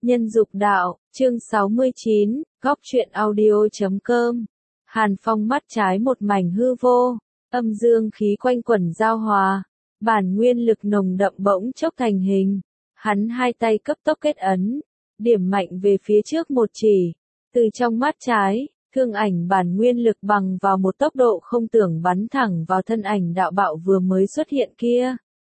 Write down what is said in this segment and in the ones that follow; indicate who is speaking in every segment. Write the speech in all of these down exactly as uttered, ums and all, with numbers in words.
Speaker 1: Nhân dục đạo, chương sáu mươi chín, góc truyện audio chấm com. Hàn Phong mắt trái một mảnh hư vô, âm dương khí quanh quẩn giao hòa, bản nguyên lực nồng đậm bỗng chốc thành hình. Hắn hai tay cấp tốc kết ấn, điểm mạnh về phía trước một chỉ, từ trong mắt trái, thương ảnh bản nguyên lực bằng vào một tốc độ không tưởng bắn thẳng vào thân ảnh đạo bạo vừa mới xuất hiện kia.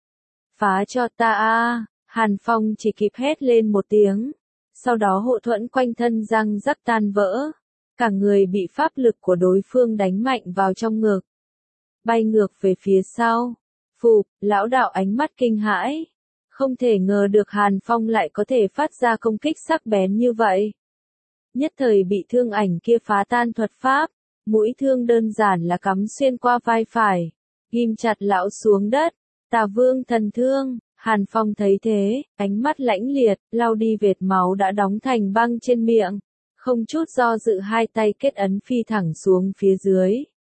Speaker 1: Phá cho ta a! Hàn Phong chỉ kịp hét lên một tiếng, sau đó hộ thuẫn quanh thân răng rắc tan vỡ, cả người bị pháp lực của đối phương đánh mạnh vào trong ngực, bay ngược về phía sau. Phụp, lão đạo ánh mắt kinh hãi, không thể ngờ được Hàn Phong lại có thể phát ra công kích sắc bén như vậy. Nhất thời bị thương ảnh kia phá tan thuật pháp, mũi thương đơn giản là cắm xuyên qua vai phải, ghim chặt lão xuống đất. Tà Vương thần thương. Hàn Phong thấy thế, ánh mắt lãnh liệt, lau đi vệt máu đã đóng thành băng trên miệng, không chút do dự hai tay kết ấn phi thẳng xuống phía dưới.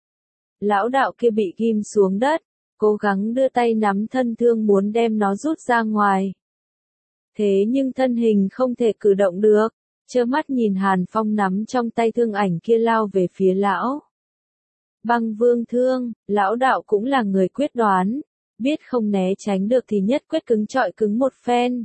Speaker 1: Lão đạo kia bị ghim xuống đất, cố gắng đưa tay nắm thân thương muốn đem nó rút ra ngoài. Thế nhưng thân hình không thể cử động được, trơ mắt nhìn Hàn Phong nắm trong tay thương ảnh kia lao về phía lão. Băng vương thương, lão đạo cũng là người quyết đoán. Biết không né tránh được thì nhất quyết cứng trọi cứng một phen.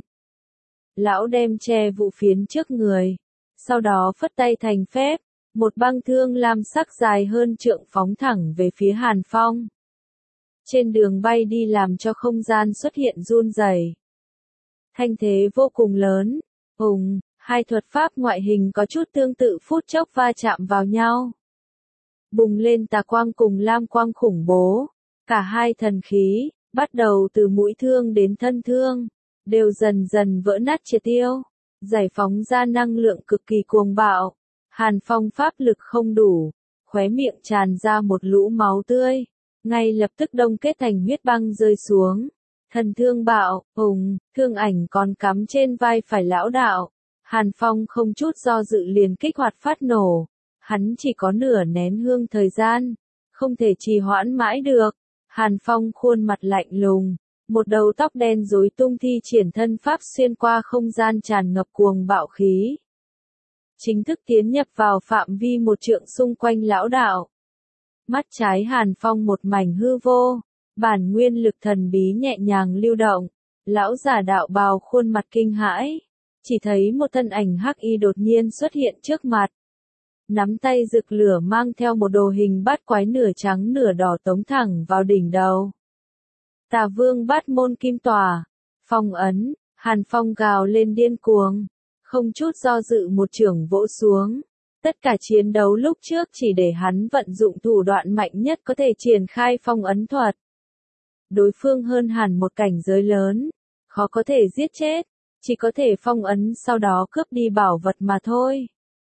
Speaker 1: Lão đem che vụ phiến trước người, sau đó phất tay thành phép, một băng thương lam sắc dài hơn trượng phóng thẳng về phía Hàn Phong. Trên đường bay đi làm cho không gian xuất hiện run rẩy. Thanh thế vô cùng lớn, hùng, hai thuật pháp ngoại hình có chút tương tự phút chốc va chạm vào nhau. Bùng lên tà quang cùng lam quang khủng bố, cả hai thần khí, bắt đầu từ mũi thương đến thân thương, đều dần dần vỡ nát triệt tiêu, giải phóng ra năng lượng cực kỳ cuồng bạo. Hàn Phong pháp lực không đủ, khóe miệng tràn ra một lũ máu tươi, ngay lập tức đông kết thành huyết băng rơi xuống. Thần thương bạo, hùng, thương ảnh còn cắm trên vai phải lão đạo. Hàn Phong không chút do dự liền kích hoạt phát nổ, hắn chỉ có nửa nén hương thời gian, không thể trì hoãn mãi được. Hàn Phong khuôn mặt lạnh lùng, một đầu tóc đen rối tung thi triển thân pháp xuyên qua không gian tràn ngập cuồng bạo khí. Chính thức tiến nhập vào phạm vi một trượng xung quanh lão đạo. Mắt trái Hàn Phong một mảnh hư vô, bản nguyên lực thần bí nhẹ nhàng lưu động, lão giả đạo bào khuôn mặt kinh hãi, chỉ thấy một thân ảnh hắc y đột nhiên xuất hiện trước mặt. Nắm tay rực lửa mang theo một đồ hình bát quái nửa trắng nửa đỏ tống thẳng vào đỉnh đầu. Tà Vương bát môn kim tỏa, phong ấn, Hàn Phong gào lên điên cuồng, không chút do dự một chưởng vỗ xuống. Tất cả chiến đấu lúc trước chỉ để hắn vận dụng thủ đoạn mạnh nhất có thể triển khai phong ấn thuật. Đối phương hơn hẳn một cảnh giới lớn, khó có thể giết chết, chỉ có thể phong ấn sau đó cướp đi bảo vật mà thôi.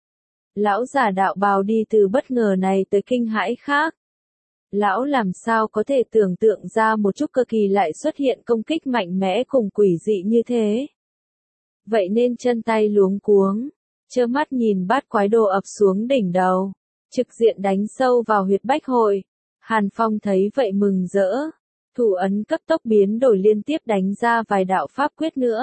Speaker 1: Lão giả đạo bào đi từ bất ngờ này tới kinh hãi khác. Lão làm sao có thể tưởng tượng ra một chút cơ kỳ lại xuất hiện công kích mạnh mẽ cùng quỷ dị như thế. Vậy nên chân tay luống cuống, trơ mắt nhìn bát quái đồ ập xuống đỉnh đầu, trực diện đánh sâu vào huyệt bách hội. Hàn Phong thấy vậy mừng rỡ, thủ ấn cấp tốc biến đổi liên tiếp đánh ra vài đạo pháp quyết nữa.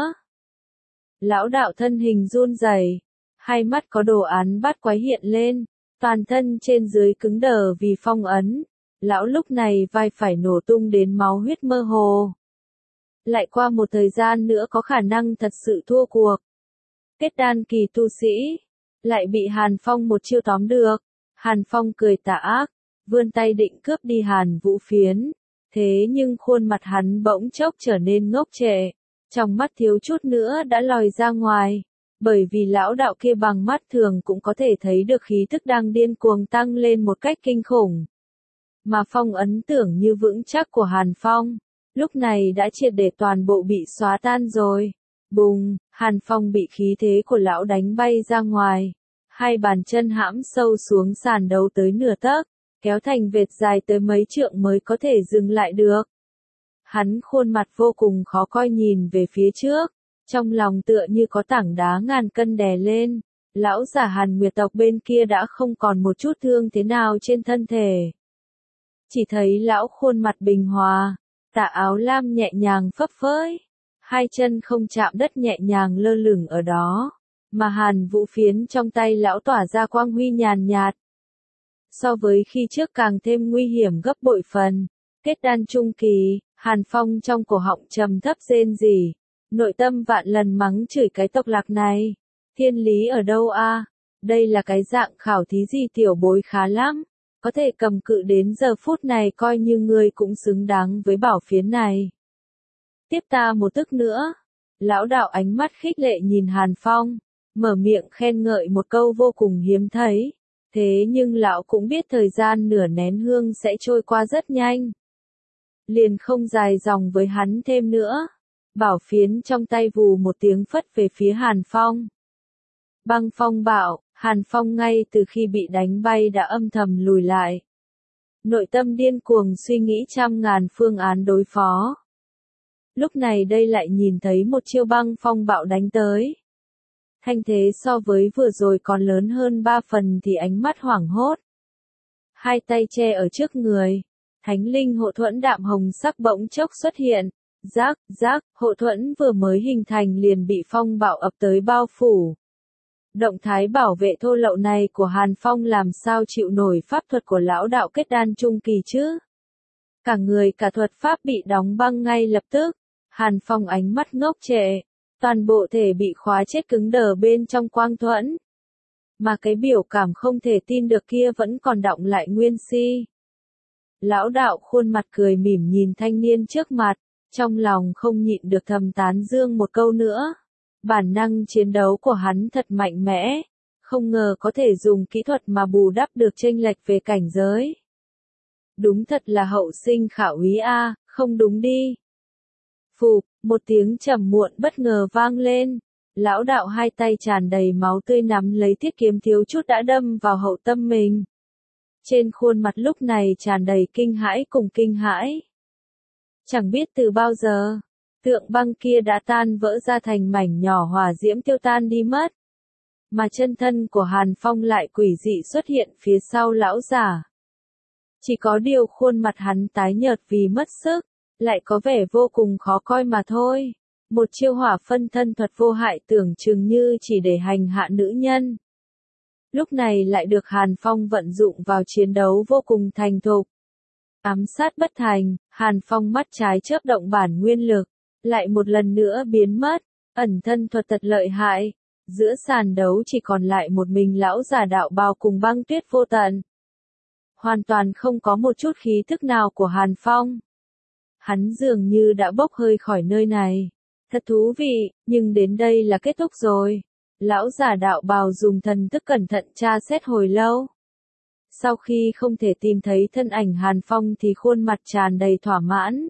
Speaker 1: Lão đạo thân hình run rẩy, hai mắt có đồ án bát quái hiện lên, toàn thân trên dưới cứng đờ vì phong ấn. Lão lúc này vai phải nổ tung đến máu huyết mơ hồ. Lại qua một thời gian nữa có khả năng thật sự thua cuộc. Kết đan kỳ tu sĩ, lại bị Hàn Phong một chiêu tóm được. Hàn Phong cười tà ác, vươn tay định cướp đi Hàn Vũ Phiến. Thế nhưng khuôn mặt hắn bỗng chốc trở nên ngốc trệ, trong mắt thiếu chút nữa đã lòi ra ngoài. Bởi vì lão đạo kia bằng mắt thường cũng có thể thấy được khí tức đang điên cuồng tăng lên một cách kinh khủng. Mà phong ấn tưởng như vững chắc của Hàn Phong, lúc này đã triệt để toàn bộ bị xóa tan rồi. Bùng, Hàn Phong bị khí thế của lão đánh bay ra ngoài. Hai bàn chân hãm sâu xuống sàn đấu tới nửa tấc, kéo thành vệt dài tới mấy trượng mới có thể dừng lại được. Hắn khuôn mặt vô cùng khó coi nhìn về phía trước. Trong lòng tựa như có tảng đá ngàn cân đè lên, lão giả Hàn Nguyệt tộc bên kia đã không còn một chút thương thế nào trên thân thể. Chỉ thấy lão khuôn mặt bình hòa, tà áo lam nhẹ nhàng phấp phới, hai chân không chạm đất nhẹ nhàng lơ lửng ở đó, mà hàn vũ phiến trong tay lão tỏa ra quang huy nhàn nhạt. So với khi trước càng thêm nguy hiểm gấp bội phần. Kết đan trung kỳ, Hàn Phong trong cổ họng trầm thấp rên rỉ, nội tâm vạn lần mắng chửi cái tộc lạc này. Thiên lý ở đâu a? Đây là cái dạng khảo thí gì tiểu bối khá lắm, có thể cầm cự đến giờ phút này coi như ngươi cũng xứng đáng với bảo phiến này. Tiếp ta một tức nữa. Lão đạo ánh mắt khích lệ nhìn Hàn Phong, mở miệng khen ngợi một câu vô cùng hiếm thấy. Thế nhưng lão cũng biết thời gian nửa nén hương sẽ trôi qua rất nhanh. Liền không dài dòng với hắn thêm nữa. Bảo phiến trong tay vù một tiếng phất về phía Hàn Phong. Băng phong bạo, Hàn Phong ngay từ khi bị đánh bay đã âm thầm lùi lại. Nội tâm điên cuồng suy nghĩ trăm ngàn phương án đối phó. Lúc này đây lại nhìn thấy một chiêu băng phong bạo đánh tới. Thanh thế so với vừa rồi còn lớn hơn ba phần thì ánh mắt hoảng hốt. Hai tay che ở trước người. Thánh linh hộ thuẫn đạm hồng sắc bỗng chốc xuất hiện. Rác, rác, hộ thuẫn vừa mới hình thành liền bị phong bạo ập tới bao phủ. Động thái bảo vệ thô lậu này của Hàn Phong làm sao chịu nổi pháp thuật của lão đạo kết đan trung kỳ chứ? Cả người cả thuật pháp bị đóng băng ngay lập tức. Hàn Phong ánh mắt ngốc trệ. Toàn bộ thể bị khóa chết cứng đờ bên trong quang thuẫn. Mà cái biểu cảm không thể tin được kia vẫn còn đọng lại nguyên si. Lão đạo khuôn mặt cười mỉm nhìn thanh niên trước mặt, trong lòng không nhịn được thầm tán dương một câu nữa. Bản năng chiến đấu của hắn thật mạnh mẽ, không ngờ có thể dùng kỹ thuật mà bù đắp được chênh lệch về cảnh giới. Đúng thật là hậu sinh khảo úy a, không đúng đi. Phụp, một tiếng trầm muộn bất ngờ vang lên. Lão đạo hai tay tràn đầy máu tươi nắm lấy thiết kiếm thiếu chút đã đâm vào hậu tâm mình. Trên khuôn mặt lúc này tràn đầy kinh hãi cùng kinh hãi. Chẳng biết từ bao giờ, tượng băng kia đã tan vỡ ra thành mảnh nhỏ hỏa diễm tiêu tan đi mất. Mà chân thân của Hàn Phong lại quỷ dị xuất hiện phía sau lão giả. Chỉ có điều khuôn mặt hắn tái nhợt vì mất sức, lại có vẻ vô cùng khó coi mà thôi. Một chiêu hỏa phân thân thuật vô hại tưởng chừng như chỉ để hành hạ nữ nhân. Lúc này lại được Hàn Phong vận dụng vào chiến đấu vô cùng thành thục. Ám sát bất thành, Hàn Phong mắt trái chớp động bản nguyên lực, lại một lần nữa biến mất, ẩn thân thuật thật lợi hại. Giữa sàn đấu chỉ còn lại một mình lão giả đạo bào cùng băng tuyết vô tận. Hoàn toàn không có một chút khí thức nào của Hàn Phong. Hắn dường như đã bốc hơi khỏi nơi này. Thật thú vị, nhưng đến đây là kết thúc rồi. Lão giả đạo bào dùng thần thức cẩn thận tra xét hồi lâu. Sau khi không thể tìm thấy thân ảnh Hàn Phong thì khuôn mặt tràn đầy thỏa mãn.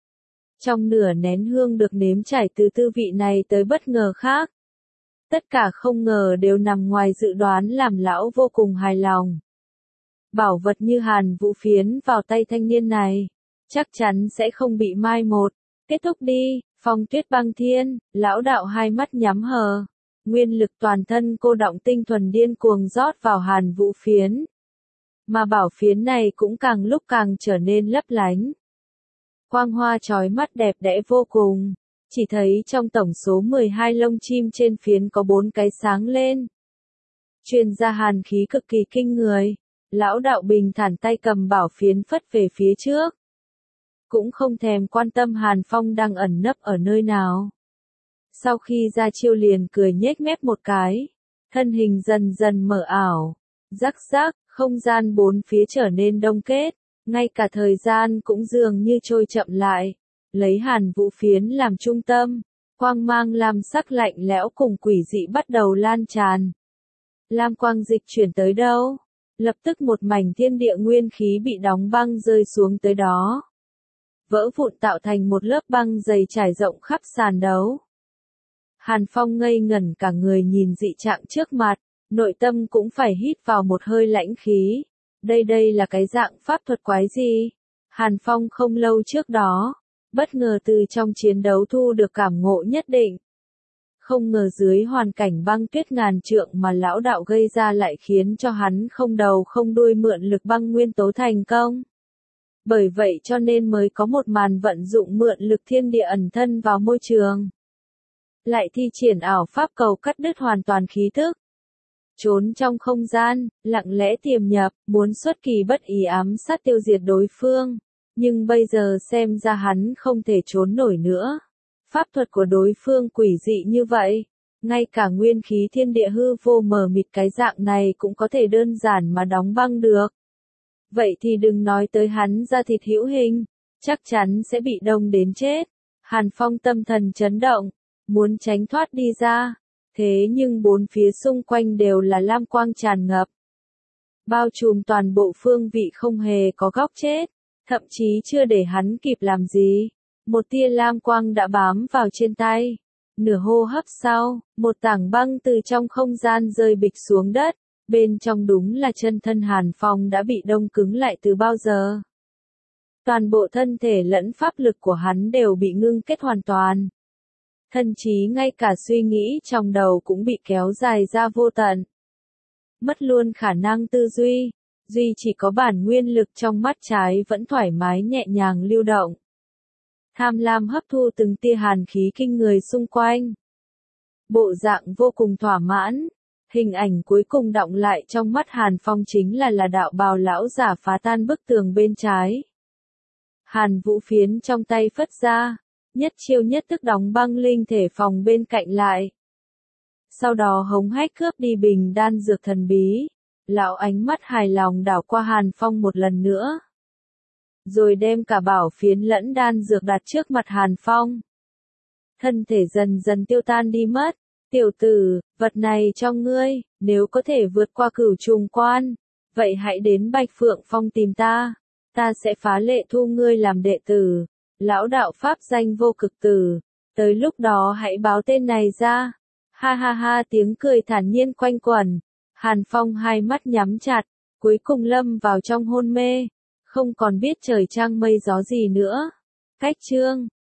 Speaker 1: Trong nửa nén hương được nếm trải từ tư vị này tới bất ngờ khác. Tất cả không ngờ đều nằm ngoài dự đoán làm lão vô cùng hài lòng. Bảo vật như Hàn Vũ phiến vào tay thanh niên này, chắc chắn sẽ không bị mai một. Kết thúc đi, Phong Tuyết Băng Thiên, lão đạo hai mắt nhắm hờ. Nguyên lực toàn thân cô động tinh thuần điên cuồng rót vào Hàn Vũ phiến. Mà bảo phiến này cũng càng lúc càng trở nên lấp lánh. Quang hoa chói mắt đẹp đẽ vô cùng. Chỉ thấy trong tổng số mười hai lông chim trên phiến có bốn cái sáng lên. Truyền ra hàn khí cực kỳ kinh người. Lão đạo bình thản tay cầm bảo phiến phất về phía trước. Cũng không thèm quan tâm Hàn Phong đang ẩn nấp ở nơi nào. Sau khi ra chiêu liền cười nhếch mép một cái. Thân hình dần dần mở ảo. Rắc rắc, không gian bốn phía trở nên đông kết. Ngay cả thời gian cũng dường như trôi chậm lại. Lấy Hàn Vũ phiến làm trung tâm. Quang mang lam sắc lạnh lẽo cùng quỷ dị bắt đầu lan tràn. Lam quang dịch chuyển tới đâu? Lập tức một mảnh thiên địa nguyên khí bị đóng băng rơi xuống tới đó. Vỡ vụn tạo thành một lớp băng dày trải rộng khắp sàn đấu. Hàn Phong ngây ngẩn cả người nhìn dị trạng trước mặt, nội tâm cũng phải hít vào một hơi lãnh khí. Đây đây là cái dạng pháp thuật quái gì? Hàn Phong không lâu trước đó, bất ngờ từ trong chiến đấu thu được cảm ngộ nhất định. Không ngờ dưới hoàn cảnh băng tuyết ngàn trượng mà lão đạo gây ra lại khiến cho hắn không đầu không đuôi mượn lực băng nguyên tố thành công. Bởi vậy cho nên mới có một màn vận dụng mượn lực thiên địa ẩn thân vào môi trường. lại thi triển ảo pháp cầu cắt đứt hoàn toàn khí thức. Trốn trong không gian, lặng lẽ tiềm nhập, muốn xuất kỳ bất ý ám sát tiêu diệt đối phương. Nhưng bây giờ xem ra hắn không thể trốn nổi nữa. Pháp thuật của đối phương quỷ dị như vậy. Ngay cả nguyên khí thiên địa hư vô mờ mịt cái dạng này cũng có thể đơn giản mà đóng băng được. Vậy thì đừng nói tới hắn ra thịt hữu hình, chắc chắn sẽ bị đông đến chết. Hàn Phong tâm thần chấn động, muốn tránh thoát đi ra. Thế nhưng bốn phía xung quanh đều là lam quang tràn ngập. Bao trùm toàn bộ phương vị không hề có góc chết. Thậm chí chưa để hắn kịp làm gì. Một tia lam quang đã bám vào trên tay. Nửa hô hấp sau, một tảng băng từ trong không gian rơi bịch xuống đất. Bên trong đúng là chân thân Hàn Phong đã bị đông cứng lại từ bao giờ. Toàn bộ thân thể lẫn pháp lực của hắn đều bị ngưng kết hoàn toàn. Thậm chí ngay cả suy nghĩ trong đầu cũng bị kéo dài ra vô tận. Mất luôn khả năng tư duy, duy chỉ có bản nguyên lực trong mắt trái vẫn thoải mái nhẹ nhàng lưu động. Tham lam hấp thu từng tia hàn khí kinh người xung quanh. Bộ dạng vô cùng thỏa mãn, hình ảnh cuối cùng đọng lại trong mắt Hàn Phong chính là là đạo bào lão giả phá tan bức tường bên trái. Hàn vũ phiến trong tay phất ra, nhất chiêu nhất tức đóng băng linh thể phòng bên cạnh lại. Sau đó hống hách cướp đi bình đan dược thần bí, lão ánh mắt hài lòng đảo qua Hàn Phong một lần nữa. Rồi đem cả bảo phiến lẫn đan dược đặt trước mặt Hàn Phong. Thân thể dần dần tiêu tan đi mất. Tiểu tử, vật này cho ngươi, nếu có thể vượt qua cửu trùng quan, vậy hãy đến Bạch Phượng Phong tìm ta, ta sẽ phá lệ thu ngươi làm đệ tử. Lão đạo pháp danh vô cực tử, tới lúc đó hãy báo tên này ra. Ha ha ha, tiếng cười thản nhiên quanh quẩn. Hàn Phong hai mắt nhắm chặt, cuối cùng lâm vào trong hôn mê, không còn biết trời trăng mây gió gì nữa. Cách chương